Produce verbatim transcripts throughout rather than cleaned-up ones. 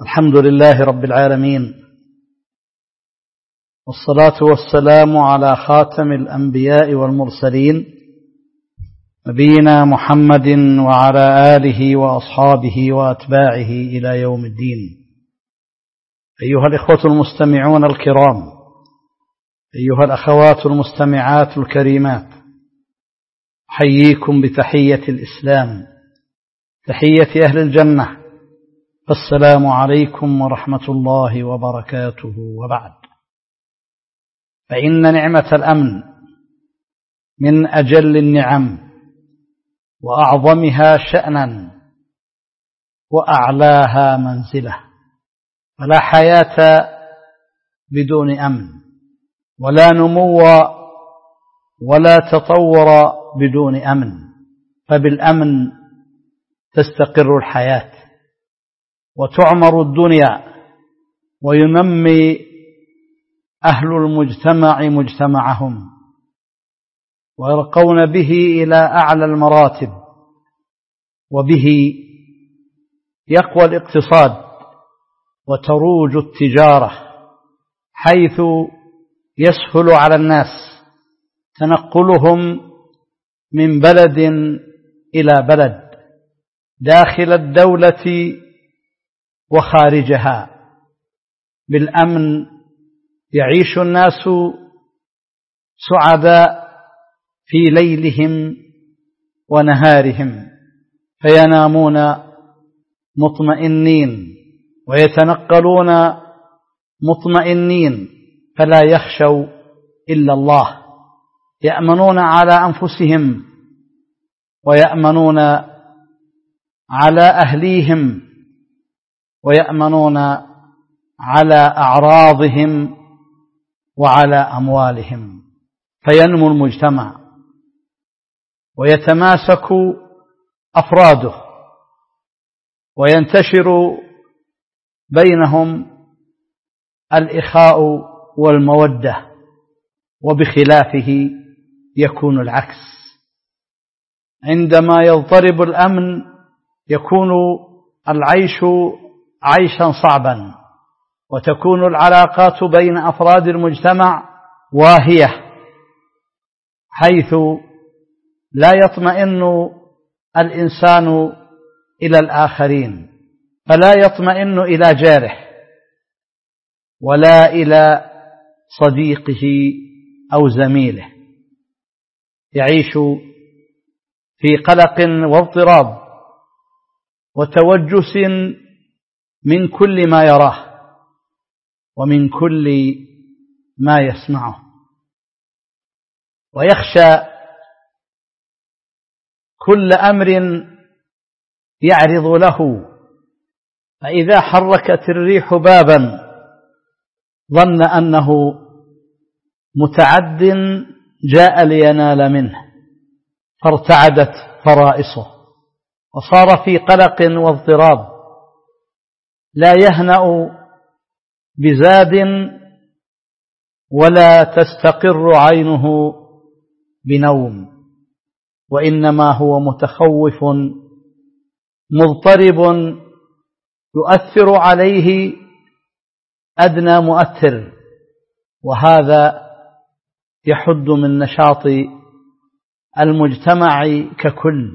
الحمد لله رب العالمين، والصلاة والسلام على خاتم الأنبياء والمرسلين نبينا محمد وعلى آله وأصحابه وأتباعه إلى يوم الدين. أيها الإخوة المستمعون الكرام، أيها الأخوات المستمعات الكريمات، أحييكم بتحية الإسلام، تحية أهل الجنة، السلام عليكم ورحمة الله وبركاته. وبعد، فإن نعمة الأمن من أجل النعم وأعظمها شأنا وأعلاها منزلة، فلا حياة بدون أمن، ولا نمو ولا تطور بدون أمن، فبالأمن تستقر الحياة وتعمر الدنيا، وينمي أهل المجتمع مجتمعهم، ويرقون به إلى أعلى المراتب، وبه يقوى الاقتصاد وتروج التجارة، حيث يسهل على الناس تنقلهم من بلد إلى بلد داخل الدولة وخارجها. بالأمن يعيش الناس سعداء في ليلهم ونهارهم، فينامون مطمئنين ويتنقلون مطمئنين، فلا يخشوا إلا الله، يأمنون على أنفسهم ويأمنون على أهليهم ويأمنون على أعراضهم وعلى أموالهم، فينمو المجتمع ويتماسك أفراده وينتشر بينهم الإخاء والمودة، وبخلافه يكون العكس. عندما يضطرب الأمن يكون العيش عيشا صعبا، وتكون العلاقات بين أفراد المجتمع واهية، حيث لا يطمئن الإنسان إلى الآخرين، فلا يطمئن إلى جاره ولا إلى صديقه أو زميله، يعيش في قلق واضطراب وتوجس من كل ما يراه ومن كل ما يسمعه، ويخشى كل أمر يعرض له، فإذا حركت الريح بابا ظن أنه متعد جاء لينال منه، فارتعدت فرائصه وصار في قلق واضطراب، لا يهنأ بزاد ولا تستقر عينه بنوم، وإنما هو متخوف مضطرب يؤثر عليه أدنى مؤثر، وهذا يحد من نشاط المجتمع ككل،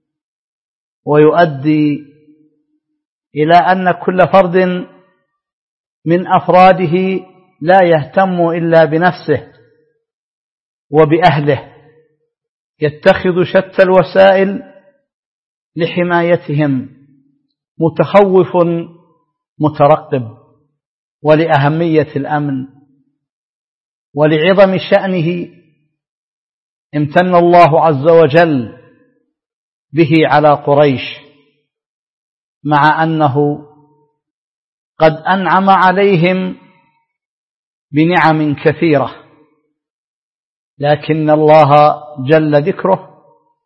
ويؤدي إلى أن كل فرد من أفراده لا يهتم إلا بنفسه وبأهله، يتخذ شتى الوسائل لحمايتهم، متخوف مترقب. ولأهمية الأمن ولعظم شأنه امتن الله عز وجل به على قريش، مع أنه قد أنعم عليهم بنعم كثيرة، لكن الله جل ذكره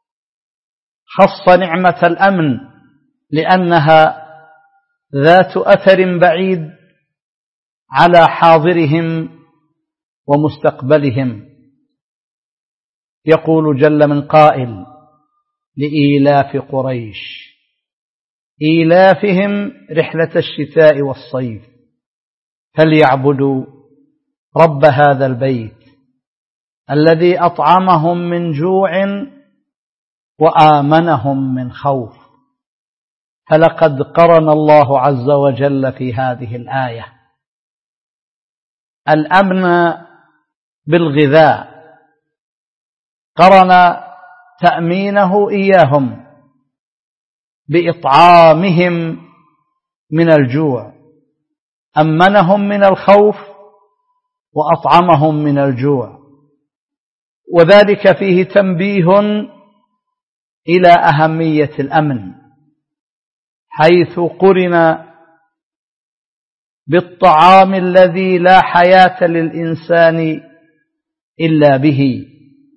خص نعمة الأمن لأنها ذات أثر بعيد على حاضرهم ومستقبلهم. يقول جل من قائل: لإيلاف قريش إيلافهم رحلة الشتاء والصيف فليعبدوا رب هذا البيت الذي أطعمهم من جوع وآمنهم من خوف. فلقد قرن الله عز وجل في هذه الآية الأمن بالغذاء، قرن تأمينه إياهم بإطعامهم من الجوع، أمنهم من الخوف وأطعمهم من الجوع، وذلك فيه تنبيه إلى أهمية الأمن، حيث قرن بالطعام الذي لا حياة للإنسان إلا به،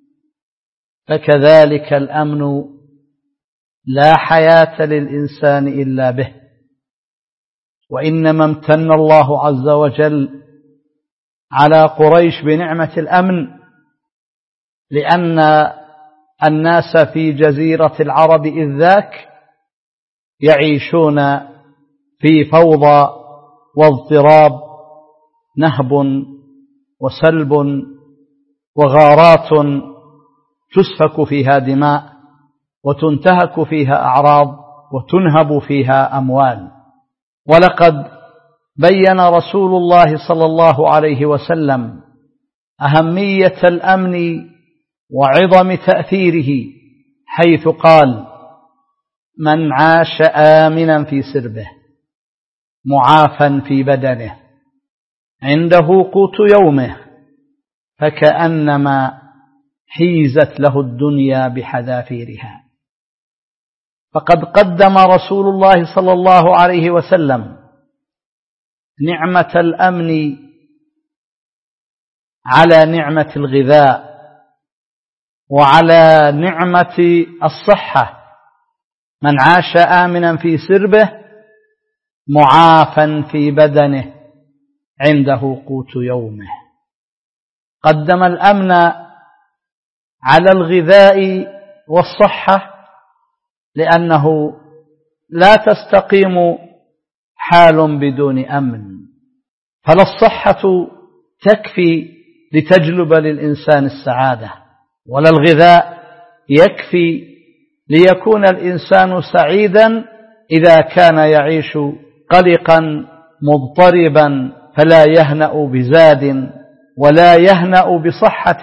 فكذلك الأمن لا حياة للإنسان إلا به. وإنما امتن الله عز وجل على قريش بنعمة الأمن لأن الناس في جزيرة العرب إذ ذاك يعيشون في فوضى واضطراب، نهب وسلب وغارات تسفك فيها دماء وتنتهك فيها أعراض وتنهب فيها أموال. ولقد بين رسول الله صلى الله عليه وسلم أهمية الأمن وعظم تأثيره، حيث قال: من عاش آمنا في سربه معافا في بدنه عنده قوت يومه فكأنما حيزت له الدنيا بحذافيرها. فقد قدم رسول الله صلى الله عليه وسلم نعمة الأمن على نعمة الغذاء وعلى نعمة الصحة. من عاش آمنا في سربه معافا في بدنه عنده قوت يومه. قدم الأمن على الغذاء والصحة لأنه لا تستقيم حال بدون أمن، فلا الصحة تكفي لتجلب للإنسان السعادة، ولا الغذاء يكفي ليكون الإنسان سعيدا إذا كان يعيش قلقا مضطربا فلا يهنأ بزاد ولا يهنأ بصحة،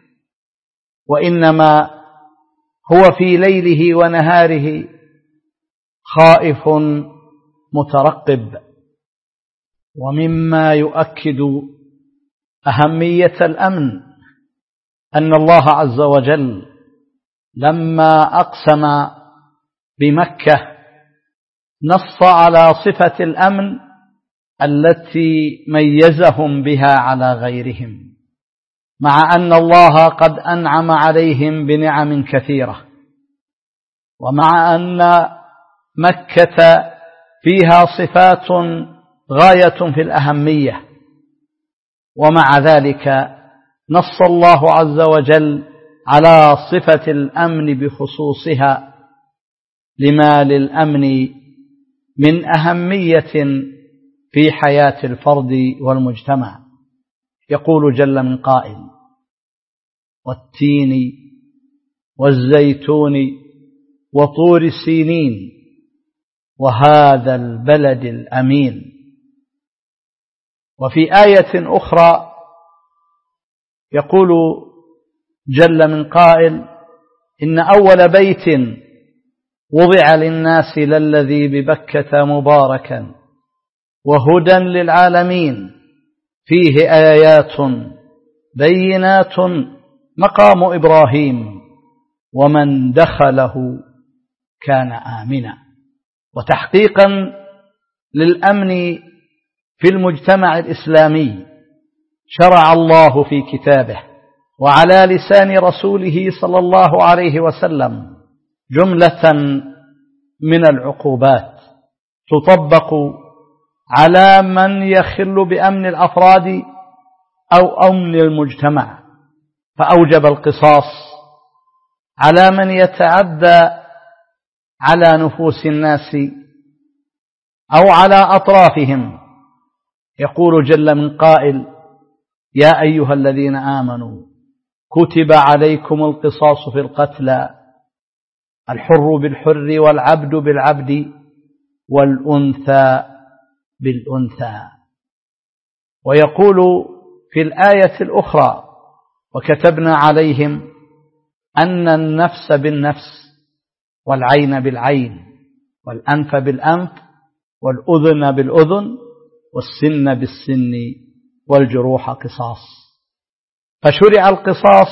وإنما هو في ليله ونهاره خائف مترقب. ومما يؤكد أهمية الأمن أن الله عز وجل لما أقسم بمكة نص على صفة الأمن التي ميزهم بها على غيرهم، مع أن الله قد أنعم عليهم بنعم كثيرة، ومع أن مكة فيها صفات غاية في الأهمية، ومع ذلك نص الله عز وجل على صفة الأمن بخصوصها لما للأمن من أهمية في حياة الفرد والمجتمع. يقول جل من قائل: والتين والزيتون وطور سينين وهذا البلد الأمين. وفي آية أخرى يقول جل من قائل: إن أول بيت وضع للناس للذي ببكة مباركا وهدى للعالمين فيه آيات بينات مقام إبراهيم ومن دخله كان آمنا. وتحقيقا للأمن في المجتمع الإسلامي شرع الله في كتابه وعلى لسان رسوله صلى الله عليه وسلم جملة من العقوبات تطبق على من يخل بأمن الأفراد أو أمن المجتمع، فأوجب القصاص على من يتعدى على نفوس الناس أو على أطرافهم. يقول جل من قائل: يا أيها الذين آمنوا كتب عليكم القصاص في القتلى، الحر بالحر والعبد بالعبد والأنثى بالأنثى. ويقول في الآية الأخرى: وكتبنا عليهم أن النفس بالنفس والعين بالعين والأنف بالأنف والأذن بالأذن والسن بالسن والجروح قصاص. فشرع القصاص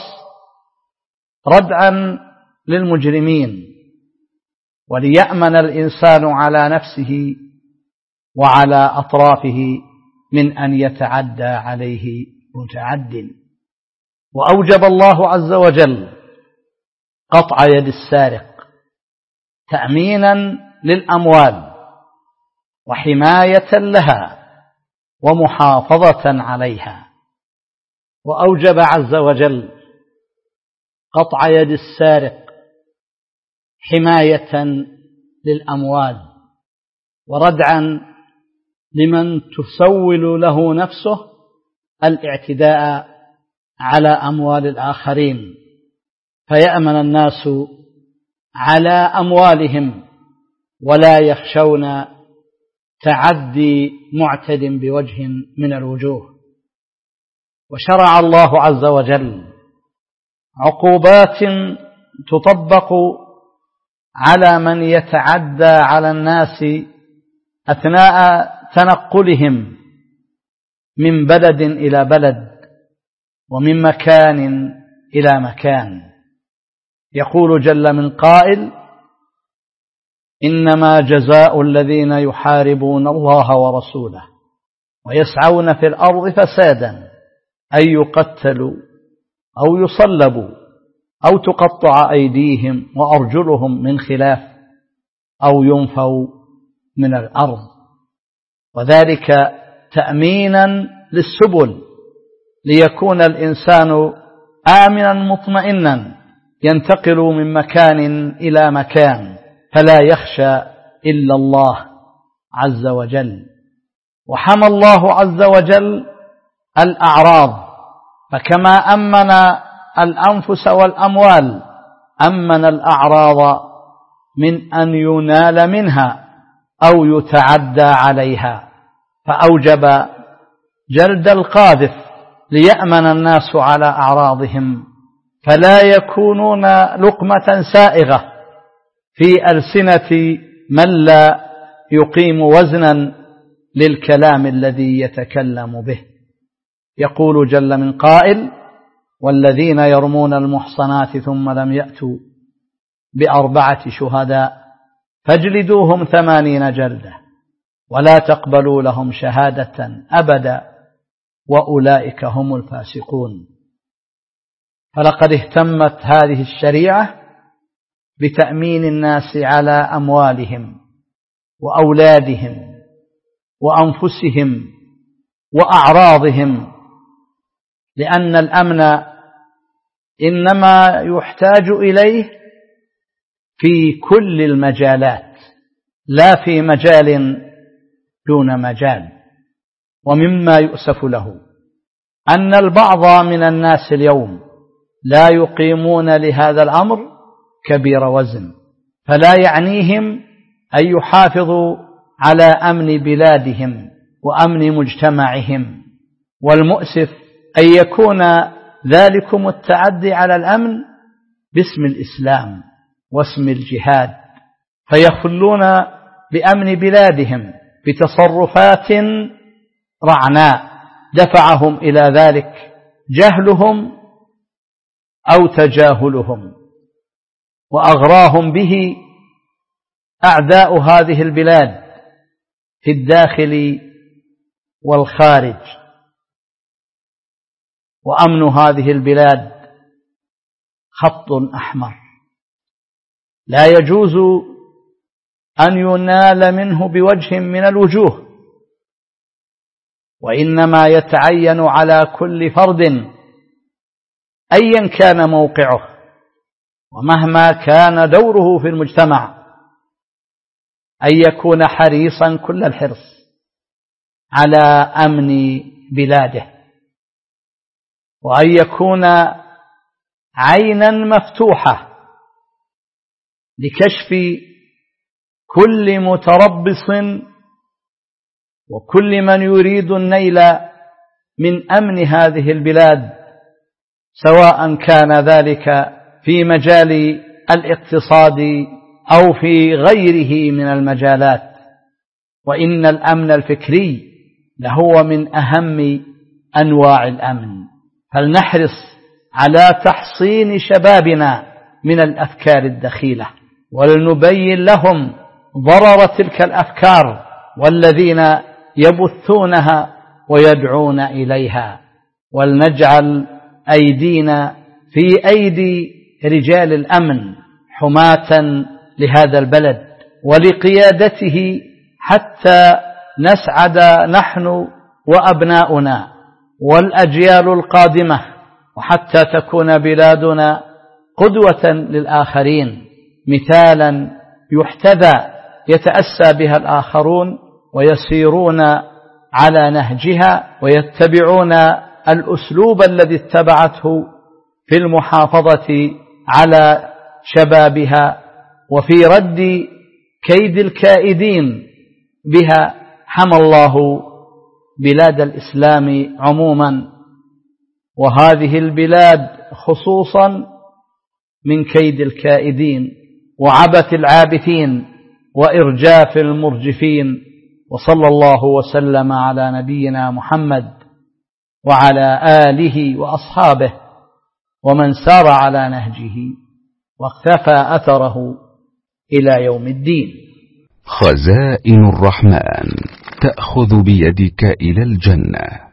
ردعا للمجرمين، وليأمن الإنسان على نفسه وعلى أطرافه من أن يتعدى عليه متعد. وأوجب الله عز وجل قطع يد السارق تأمينا للأموال وحماية لها ومحافظة عليها. وأوجب عز وجل قطع يد السارق حماية للأموال وردعا لمن تسول له نفسه الاعتداء على أموال الآخرين، فيأمن الناس على أموالهم ولا يخشون تعدي معتد بوجه من الوجوه. وشرع الله عز وجل عقوبات تطبق على من يتعدى على الناس أثناء تنقلهم من بلد إلى بلد ومن مكان إلى مكان. يقول جل من قائل: إنما جزاء الذين يحاربون الله ورسوله ويسعون في الأرض فسادا أن يقتلوا أو يصلبوا أو تقطع أيديهم وأرجلهم من خلاف أو ينفوا من الأرض، وذلك تأمينا للسبل ليكون الإنسان آمنا مطمئنا ينتقل من مكان إلى مكان فلا يخشى إلا الله عز وجل. وحمى الله عز وجل الأعراض، فكما أمن الأنفس والأموال أمن الأعراض من أن ينال منها أو يتعدى عليها، فأوجب جلد القاذف ليأمن الناس على أعراضهم فلا يكونون لقمة سائغة في ألسنة من لا يقيم وزنا للكلام الذي يتكلم به. يقول جل من قائل: والذين يرمون المحصنات ثم لم يأتوا بأربعة شهداء فاجلدوهم ثمانين جلدة ولا تقبلوا لهم شهادة أبدا وأولئك هم الفاسقون. فلقد اهتمت هذه الشريعة بتأمين الناس على أموالهم وأولادهم وأنفسهم وأعراضهم، لأن الأمن إنما يحتاج إليه في كل المجالات لا في مجال دون مجال. ومما يؤسف له أن البعض من الناس اليوم لا يقيمون لهذا الأمر كبير وزن، فلا يعنيهم أن يحافظوا على أمن بلادهم وأمن مجتمعهم. والمؤسف أن يكون ذلكم التعدي على الأمن باسم الإسلام واسم الجهاد، فيخلون بأمن بلادهم بتصرفات رعناء دفعهم إلى ذلك جهلهم أو تجاهلهم، وأغراهم به أعداء هذه البلاد في الداخل والخارج. وأمن هذه البلاد خط أحمر لا يجوز أن ينال منه بوجه من الوجوه، وإنما يتعين على كل فرد أيا كان موقعه ومهما كان دوره في المجتمع أن يكون حريصا كل الحرص على أمن بلاده، وأن يكون عينا مفتوحة لكشف كل متربص وكل من يريد النيل من أمن هذه البلاد، سواء كان ذلك في مجال الاقتصاد أو في غيره من المجالات. وإن الأمن الفكري لهو من أهم أنواع الأمن، فلنحرص على تحصين شبابنا من الأفكار الدخيلة، ولنبين لهم ضرر تلك الأفكار والذين يبثونها ويدعون إليها، ولنجعل أيدينا في أيدي رجال الأمن حماة لهذا البلد ولقيادته، حتى نسعد نحن وأبناؤنا والأجيال القادمة، وحتى تكون بلادنا قدوة للآخرين، مثالا يحتذى يتأسى بها الآخرون ويسيرون على نهجها ويتبعون الأسلوب الذي اتبعته في المحافظة على شبابها وفي رد كيد الكائدين بها. حمى الله بلاد الإسلام عموما وهذه البلاد خصوصا من كيد الكائدين وعبث العابثين وإرجاف المرجفين. وصلى الله وسلم على نبينا محمد وعلى آله وأصحابه ومن سار على نهجه واقتفى أثره إلى يوم الدين. خزائن الرحمن تأخذ بيدك إلى الجنة.